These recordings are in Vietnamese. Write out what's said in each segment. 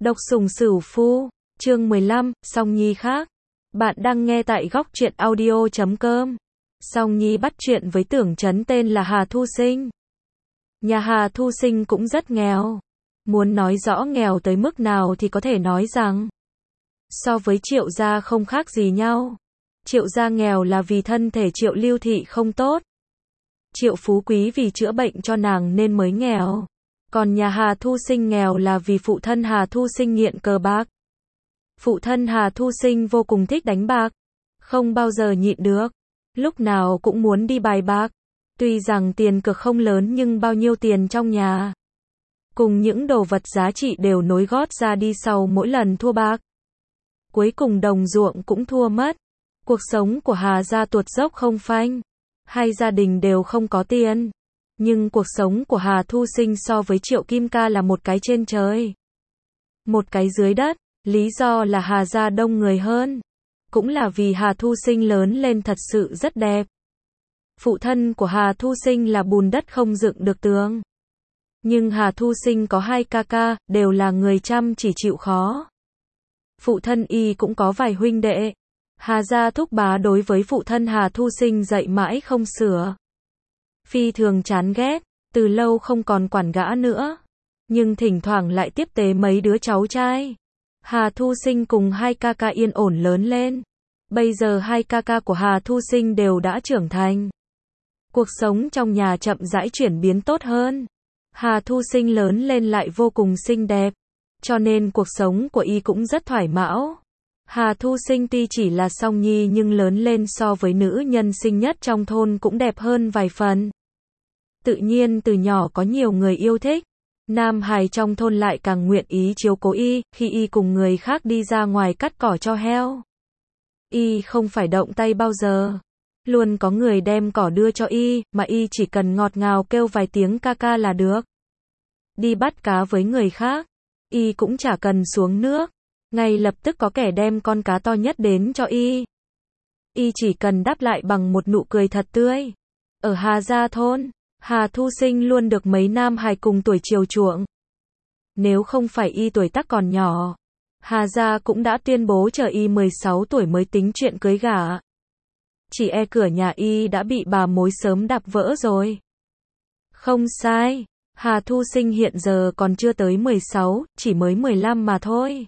Độc Sủng Sửu Phu, chương 15, Song Nhi khác. Bạn đang nghe tại góc truyện audio.com. Song Nhi bắt chuyện với Tưởng Chấn tên là Hà Thu Sinh. Nhà Hà Thu Sinh cũng rất nghèo. Muốn nói rõ nghèo tới mức nào thì có thể nói rằng so với Triệu gia không khác gì nhau. Triệu gia nghèo là vì thân thể Triệu Lưu Thị không tốt. Triệu Phú Quý vì chữa bệnh cho nàng nên mới nghèo. Còn nhà Hà Thu Sinh nghèo là vì phụ thân Hà Thu Sinh nghiện cờ bạc. Phụ thân Hà Thu Sinh vô cùng thích đánh bạc, không bao giờ nhịn được, lúc nào cũng muốn đi bài bạc. Tuy rằng tiền cược không lớn nhưng bao nhiêu tiền trong nhà, cùng những đồ vật giá trị đều nối gót ra đi sau mỗi lần thua bạc. Cuối cùng đồng ruộng cũng thua mất. Cuộc sống của Hà gia tuột dốc không phanh. Hai gia đình đều không có tiền. Nhưng cuộc sống của Hà Thu Sinh so với Triệu Kim Ca là một cái trên trời, một cái dưới đất. Lý do là Hà gia đông người hơn, cũng là vì Hà Thu Sinh lớn lên thật sự rất đẹp. Phụ thân của Hà Thu Sinh là bùn đất không dựng được tường. Nhưng Hà Thu Sinh có hai ca ca, đều là người chăm chỉ chịu khó. Phụ thân y cũng có vài huynh đệ. Hà gia thúc bá đối với phụ thân Hà Thu Sinh dạy mãi không sửa. Phi thường chán ghét, từ lâu không còn quản gã nữa. Nhưng thỉnh thoảng lại tiếp tế mấy đứa cháu trai. Hà Thu Sinh cùng hai ca ca yên ổn lớn lên. Bây giờ hai ca ca của Hà Thu Sinh đều đã trưởng thành. Cuộc sống trong nhà chậm rãi chuyển biến tốt hơn. Hà Thu Sinh lớn lên lại vô cùng xinh đẹp, cho nên cuộc sống của y cũng rất thoải mão. Hà Thu Sinh tuy chỉ là song nhi nhưng lớn lên so với nữ nhân xinh nhất trong thôn cũng đẹp hơn vài phần. Tự nhiên từ nhỏ có nhiều người yêu thích. Nam hài trong thôn lại càng nguyện ý chiếu cố y, khi y cùng người khác đi ra ngoài cắt cỏ cho heo. Y không phải động tay bao giờ. Luôn có người đem cỏ đưa cho y, mà y chỉ cần ngọt ngào kêu vài tiếng ca ca là được. Đi bắt cá với người khác, y cũng chả cần xuống nước. Ngay lập tức có kẻ đem con cá to nhất đến cho y. Y chỉ cần đáp lại bằng một nụ cười thật tươi. Ở Hà gia thôn, Hà Thu Sinh luôn được mấy nam hài cùng tuổi chiều chuộng. Nếu không phải y tuổi tác còn nhỏ, Hà gia cũng đã tuyên bố chờ y 16 tuổi mới tính chuyện cưới gả. Chỉ e cửa nhà y đã bị bà mối sớm đạp vỡ rồi. Không sai, Hà Thu Sinh hiện giờ còn chưa tới 16, chỉ mới 15 mà thôi.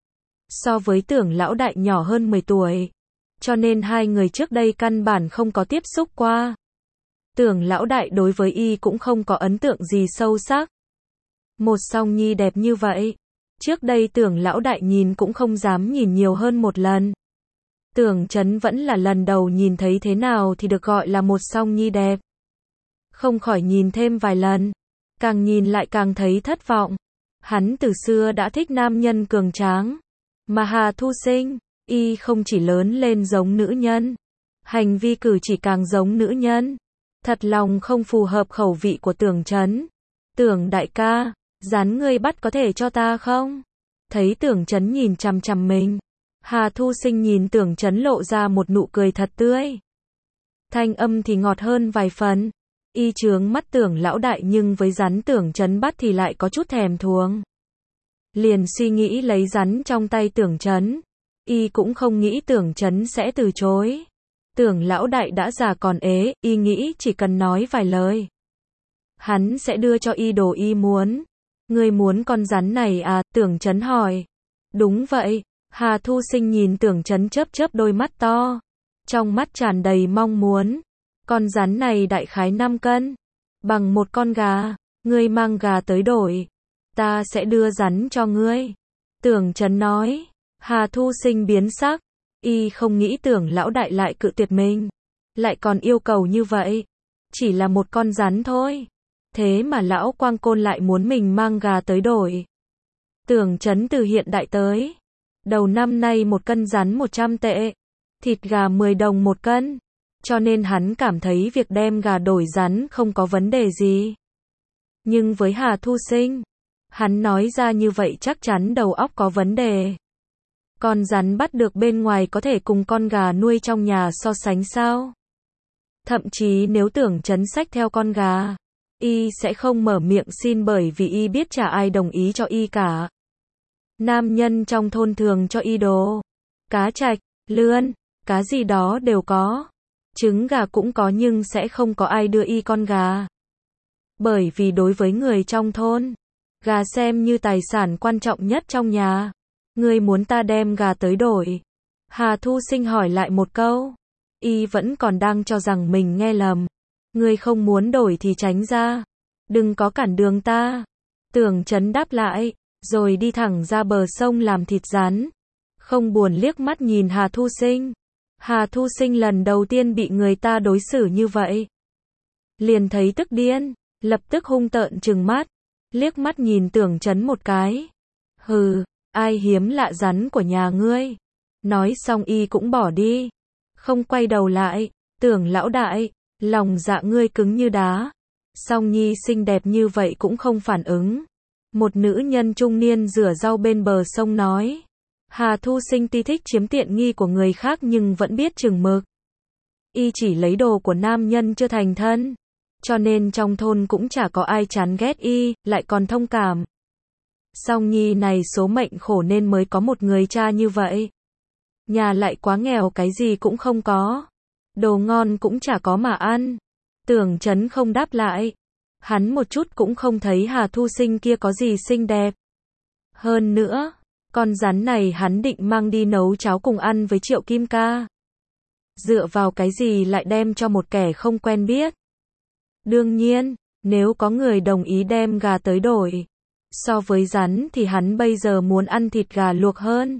So với Tưởng lão đại nhỏ hơn 10 tuổi, cho nên hai người trước đây căn bản không có tiếp xúc qua. Tưởng lão đại đối với y cũng không có ấn tượng gì sâu sắc. Một song nhi đẹp như vậy, trước đây Tưởng lão đại nhìn cũng không dám nhìn nhiều hơn một lần. Tưởng Chấn vẫn là lần đầu nhìn thấy, thế nào thì được gọi là một song nhi đẹp. Không khỏi nhìn thêm vài lần, càng nhìn lại càng thấy thất vọng. Hắn từ xưa đã thích nam nhân cường tráng, mà Hà Thu Sinh, y không chỉ lớn lên giống nữ nhân, hành vi cử chỉ càng giống nữ nhân. Thật lòng không phù hợp khẩu vị của Tưởng Chấn. Tưởng đại ca, rắn ngươi bắt có thể cho ta không? Thấy Tưởng Chấn nhìn chằm chằm mình, Hà Thu Sinh nhìn Tưởng Chấn lộ ra một nụ cười thật tươi. Thanh âm thì ngọt hơn vài phần. Y chướng mắt Tưởng lão đại nhưng với rắn Tưởng Chấn bắt thì lại có chút thèm thuồng. Liền suy nghĩ lấy rắn trong tay Tưởng Chấn. Y cũng không nghĩ Tưởng Chấn sẽ từ chối. Tưởng lão đại đã già còn ế, y nghĩ chỉ cần nói vài lời, hắn sẽ đưa cho y đồ y muốn. Ngươi muốn con rắn này à? Tưởng Chấn hỏi. Đúng vậy. Hà Thu Sinh nhìn Tưởng Chấn chớp chớp đôi mắt to, trong mắt tràn đầy mong muốn. Con rắn này đại khái 5 cân, bằng một con gà. Ngươi mang gà tới đổi, ta sẽ đưa rắn cho ngươi. Tưởng Chấn nói. Hà Thu Sinh biến sắc. Y không nghĩ Tưởng lão đại lại cự tuyệt mình, lại còn yêu cầu như vậy. Chỉ là một con rắn thôi, thế mà lão Quang Côn lại muốn mình mang gà tới đổi. Tưởng Chấn từ hiện đại tới, đầu năm nay một cân rắn 100 tệ, thịt gà 10 đồng một cân, cho nên hắn cảm thấy việc đem gà đổi rắn không có vấn đề gì. Nhưng với Hà Thu Sinh, hắn nói ra như vậy chắc chắn đầu óc có vấn đề. Con rắn bắt được bên ngoài có thể cùng con gà nuôi trong nhà so sánh sao? Thậm chí nếu Tưởng Chấn xách theo con gà, y sẽ không mở miệng xin bởi vì y biết chả ai đồng ý cho y cả. Nam nhân trong thôn thường cho y đồ. Cá trạch, lươn, cá gì đó đều có. Trứng gà cũng có nhưng sẽ không có ai đưa y con gà. Bởi vì đối với người trong thôn, gà xem như tài sản quan trọng nhất trong nhà. Ngươi muốn ta đem gà tới đổi? Hà Thu Sinh hỏi lại một câu. Y vẫn còn đang cho rằng mình nghe lầm. Ngươi không muốn đổi thì tránh ra. Đừng có cản đường ta. Tưởng Chấn đáp lại, rồi đi thẳng ra bờ sông làm thịt rắn. Không buồn liếc mắt nhìn Hà Thu Sinh. Hà Thu Sinh lần đầu tiên bị người ta đối xử như vậy. Liền thấy tức điên, lập tức hung tợn trừng mắt, liếc mắt nhìn Tưởng Chấn một cái. Hừ, ai hiếm lạ rắn của nhà ngươi. Nói xong y cũng bỏ đi. Không quay đầu lại. Tưởng lão đại, lòng dạ ngươi cứng như đá. Song Nhi xinh đẹp như vậy cũng không phản ứng. Một nữ nhân trung niên rửa rau bên bờ sông nói. Hà Thu Sinh tuy thích chiếm tiện nghi của người khác nhưng vẫn biết chừng mực. Y chỉ lấy đồ của nam nhân chưa thành thân. Cho nên trong thôn cũng chả có ai chán ghét y, lại còn thông cảm. Song Nhi này số mệnh khổ nên mới có một người cha như vậy. Nhà lại quá nghèo, cái gì cũng không có. Đồ ngon cũng chả có mà ăn. Tưởng Chấn không đáp lại. Hắn một chút cũng không thấy Hà Thu Sinh kia có gì xinh đẹp. Hơn nữa, con rắn này hắn định mang đi nấu cháo cùng ăn với Triệu Kim Ca. Dựa vào cái gì lại đem cho một kẻ không quen biết. Đương nhiên, nếu có người đồng ý đem gà tới đổi, so với rắn thì hắn bây giờ muốn ăn thịt gà luộc hơn.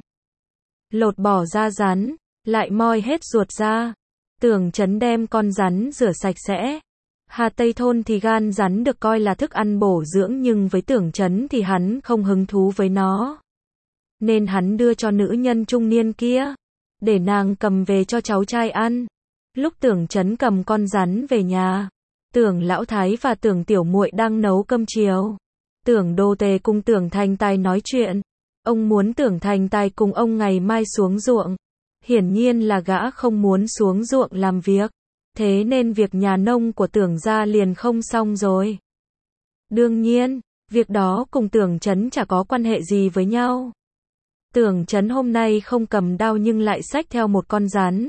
Lột bỏ da rắn, lại moi hết ruột ra. Tưởng Chấn đem con rắn rửa sạch sẽ. Hà Tây thôn thì gan rắn được coi là thức ăn bổ dưỡng nhưng với Tưởng Chấn thì hắn không hứng thú với nó. Nên hắn đưa cho nữ nhân trung niên kia, để nàng cầm về cho cháu trai ăn. Lúc Tưởng Chấn cầm con rắn về nhà, Tưởng Lão Thái và Tưởng Tiểu Muội đang nấu cơm chiều. Tưởng Đô Tề cùng Tưởng Thành Tài nói chuyện. Ông muốn Tưởng Thành Tài cùng ông ngày mai xuống ruộng. Hiển nhiên là gã không muốn xuống ruộng làm việc. Thế nên việc nhà nông của Tưởng gia liền không xong rồi. Đương nhiên, việc đó cùng Tưởng Chấn chả có quan hệ gì với nhau. Tưởng Chấn hôm nay không cầm đao nhưng lại xách theo một con rắn.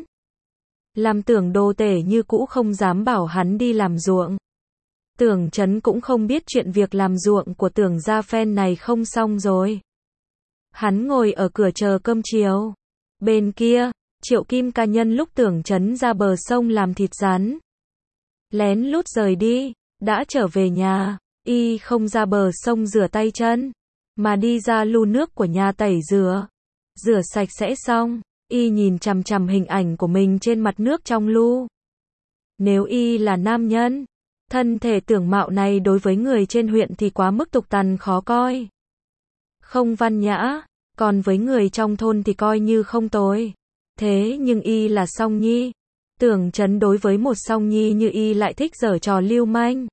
Làm Tưởng Đô Tể như cũ không dám bảo hắn đi làm ruộng. Tưởng Chấn cũng không biết chuyện việc làm ruộng của Tưởng gia phen này không xong rồi. Hắn ngồi ở cửa chờ cơm chiều. Bên kia, Triệu Kim Ca nhân lúc Tưởng Chấn ra bờ sông làm thịt rắn, lén lút rời đi, đã trở về nhà, y không ra bờ sông rửa tay chân, mà đi ra lu nước của nhà tẩy rửa. Rửa sạch sẽ xong, y nhìn chằm chằm hình ảnh của mình trên mặt nước trong lu. Nếu y là nam nhân, thân thể tưởng mạo này đối với người trên huyện thì quá mức tục tằn khó coi. Không văn nhã, còn với người trong thôn thì coi như không tồi. Thế nhưng y là Song Nhi. Tưởng Chấn đối với một Song Nhi như y lại thích giở trò lưu manh.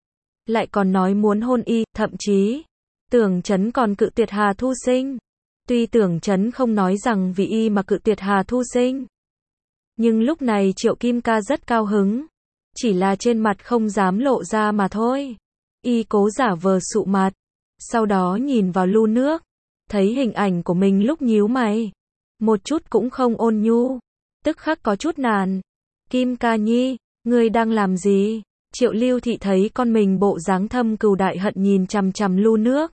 Lại còn nói muốn hôn y, thậm chí Tưởng Chấn còn cự tuyệt Hà Thu Sinh. Tuy Tưởng Chấn không nói rằng vì y mà cự tuyệt Hà Thu Sinh, nhưng lúc này Triệu Kim Ca rất cao hứng. Chỉ là trên mặt không dám lộ ra mà thôi. Y cố giả vờ sụ mặt. Sau đó nhìn vào lu nước, thấy hình ảnh của mình lúc nhíu mày, một chút cũng không ôn nhu, tức khắc có chút nản. Kim Ca Nhi, ngươi đang làm gì? Triệu Lưu Thị thấy con mình bộ dáng thâm cừu đại hận nhìn chằm chằm lu nước,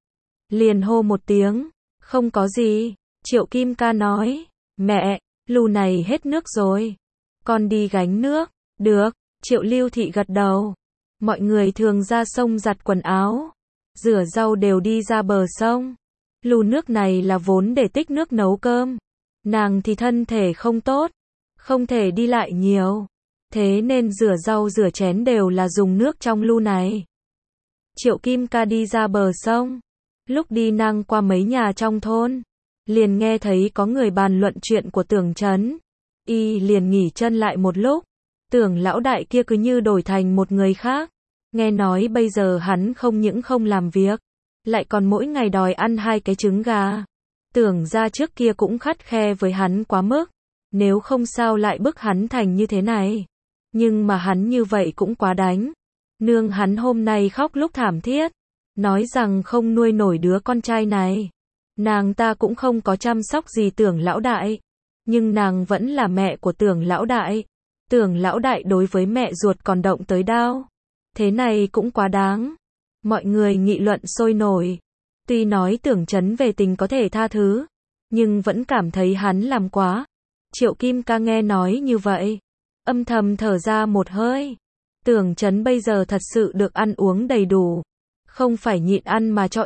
liền hô một tiếng. Không có gì. Triệu Kim Ca nói. Mẹ, lu này hết nước rồi. Con đi gánh nước. Được. Triệu Lưu Thị gật đầu. Mọi người thường ra sông giặt quần áo, rửa rau đều đi ra bờ sông. Lu nước này là vốn để tích nước nấu cơm. Nàng thì thân thể không tốt, không thể đi lại nhiều. Thế nên rửa rau rửa chén đều là dùng nước trong lu này. Triệu Kim Ca đi ra bờ sông. Lúc đi ngang qua mấy nhà trong thôn, liền nghe thấy có người bàn luận chuyện của Tưởng Chấn. Y liền nghỉ chân lại một lúc. Tưởng lão đại kia cứ như đổi thành một người khác. Nghe nói bây giờ hắn không những không làm việc, lại còn mỗi ngày đòi ăn 2 cái trứng gà. Tưởng ra trước kia cũng khắt khe với hắn quá mức. Nếu không sao lại bức hắn thành như thế này. Nhưng mà hắn như vậy cũng quá đánh. Nương hắn hôm nay khóc lúc thảm thiết, nói rằng không nuôi nổi đứa con trai này. Nàng ta cũng không có chăm sóc gì Tưởng lão đại. Nhưng nàng vẫn là mẹ của Tưởng lão đại. Tưởng lão đại đối với mẹ ruột còn động tới đao. Thế này cũng quá đáng. Mọi người nghị luận sôi nổi. Tuy nói Tưởng Chấn về tình có thể tha thứ, nhưng vẫn cảm thấy hắn làm quá. Triệu Kim Ca nghe nói như vậy, âm thầm thở ra một hơi. Tưởng Chấn bây giờ thật sự được ăn uống đầy đủ, không phải nhịn ăn mà cho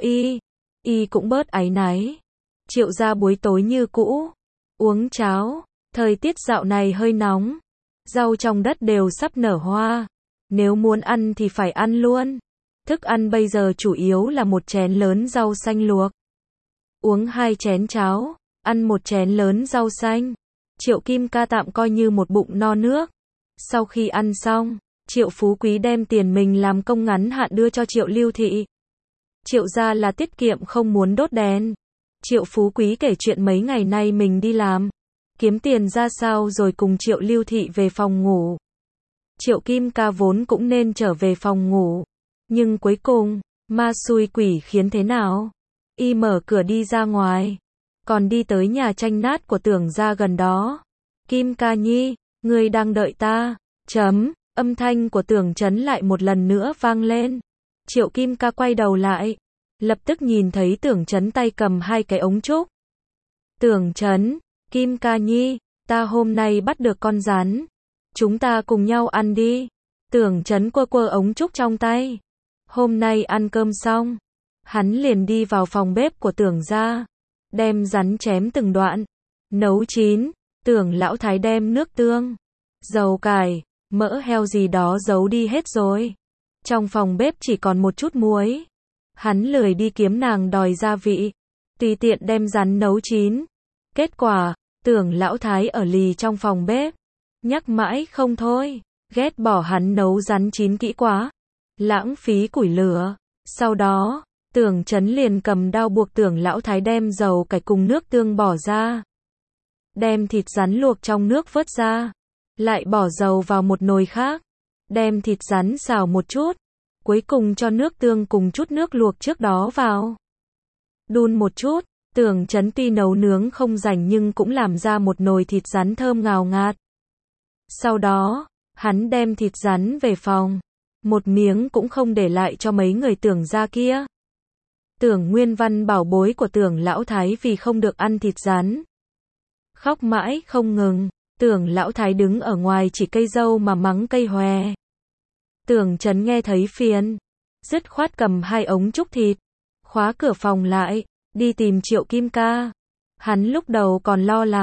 y cũng bớt áy náy. Triệu gia buổi tối như cũ, uống cháo, thời tiết dạo này hơi nóng, rau trong đất đều sắp nở hoa, nếu muốn ăn thì phải ăn luôn. Thức ăn bây giờ chủ yếu là một chén lớn rau xanh luộc, uống 2 chén cháo, ăn một chén lớn rau xanh. Triệu Kim Ca tạm coi như một bụng no nước. Sau khi ăn xong, Triệu Phú Quý đem tiền mình làm công ngắn hạn đưa cho Triệu Lưu Thị. Triệu gia là tiết kiệm không muốn đốt đèn. Triệu Phú Quý kể chuyện mấy ngày nay mình đi làm, kiếm tiền ra sao rồi cùng Triệu Lưu Thị về phòng ngủ. Triệu Kim Ca vốn cũng nên trở về phòng ngủ, nhưng cuối cùng, ma xui quỷ khiến thế nào? Y mở cửa đi ra ngoài, còn đi tới nhà tranh nát của Tưởng gia gần đó. Kim Ca nhi, ngươi đang đợi ta. Âm thanh của Tưởng Chấn lại một lần nữa vang lên. Triệu Kim Ca quay đầu lại, lập tức nhìn thấy Tưởng Chấn tay cầm 2 cái ống trúc. Tưởng Chấn, Kim Ca nhi, ta hôm nay bắt được con rắn. Chúng ta cùng nhau ăn đi. Tưởng Chấn quơ quơ ống trúc trong tay. Hôm nay ăn cơm xong, hắn liền đi vào phòng bếp của Tưởng gia, đem rắn chém từng đoạn, nấu chín. Tưởng lão thái đem nước tương, dầu cải, mỡ heo gì đó giấu đi hết rồi. Trong phòng bếp chỉ còn một chút muối. Hắn lười đi kiếm nàng đòi gia vị, tùy tiện đem rắn nấu chín. Kết quả, Tưởng lão thái ở lì trong phòng bếp, nhắc mãi không thôi, ghét bỏ hắn nấu rắn chín kỹ quá, lãng phí củi lửa. Sau đó, Tưởng Chấn liền cầm đao buộc Tưởng lão thái đem dầu cải cùng nước tương bỏ ra. Đem thịt rắn luộc trong nước vớt ra, lại bỏ dầu vào một nồi khác, đem thịt rắn xào một chút, cuối cùng cho nước tương cùng chút nước luộc trước đó vào. Đun một chút, Tưởng Chấn tuy nấu nướng không rành nhưng cũng làm ra một nồi thịt rắn thơm ngào ngạt. Sau đó, hắn đem thịt rắn về phòng, một miếng cũng không để lại cho mấy người Tưởng gia kia. Tưởng Nguyên Văn bảo bối của Tưởng lão thái vì không được ăn thịt rắn, khóc mãi không ngừng. Tưởng lão thái đứng ở ngoài chỉ cây dâu mà mắng cây hòe. Tưởng Chấn nghe thấy phiền, dứt khoát cầm 2 ống trúc thịt, khóa cửa phòng lại, đi tìm Triệu Kim Ca. Hắn lúc đầu còn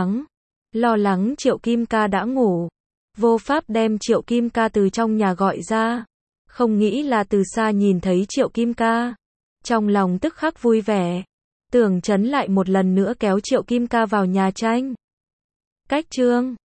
lo lắng Triệu Kim Ca đã ngủ, vô pháp đem Triệu Kim Ca từ trong nhà gọi ra, không nghĩ là từ xa nhìn thấy Triệu Kim Ca, trong lòng tức khắc vui vẻ. Tưởng Chấn lại một lần nữa kéo Triệu Kim Ca vào nhà tranh. Cách chương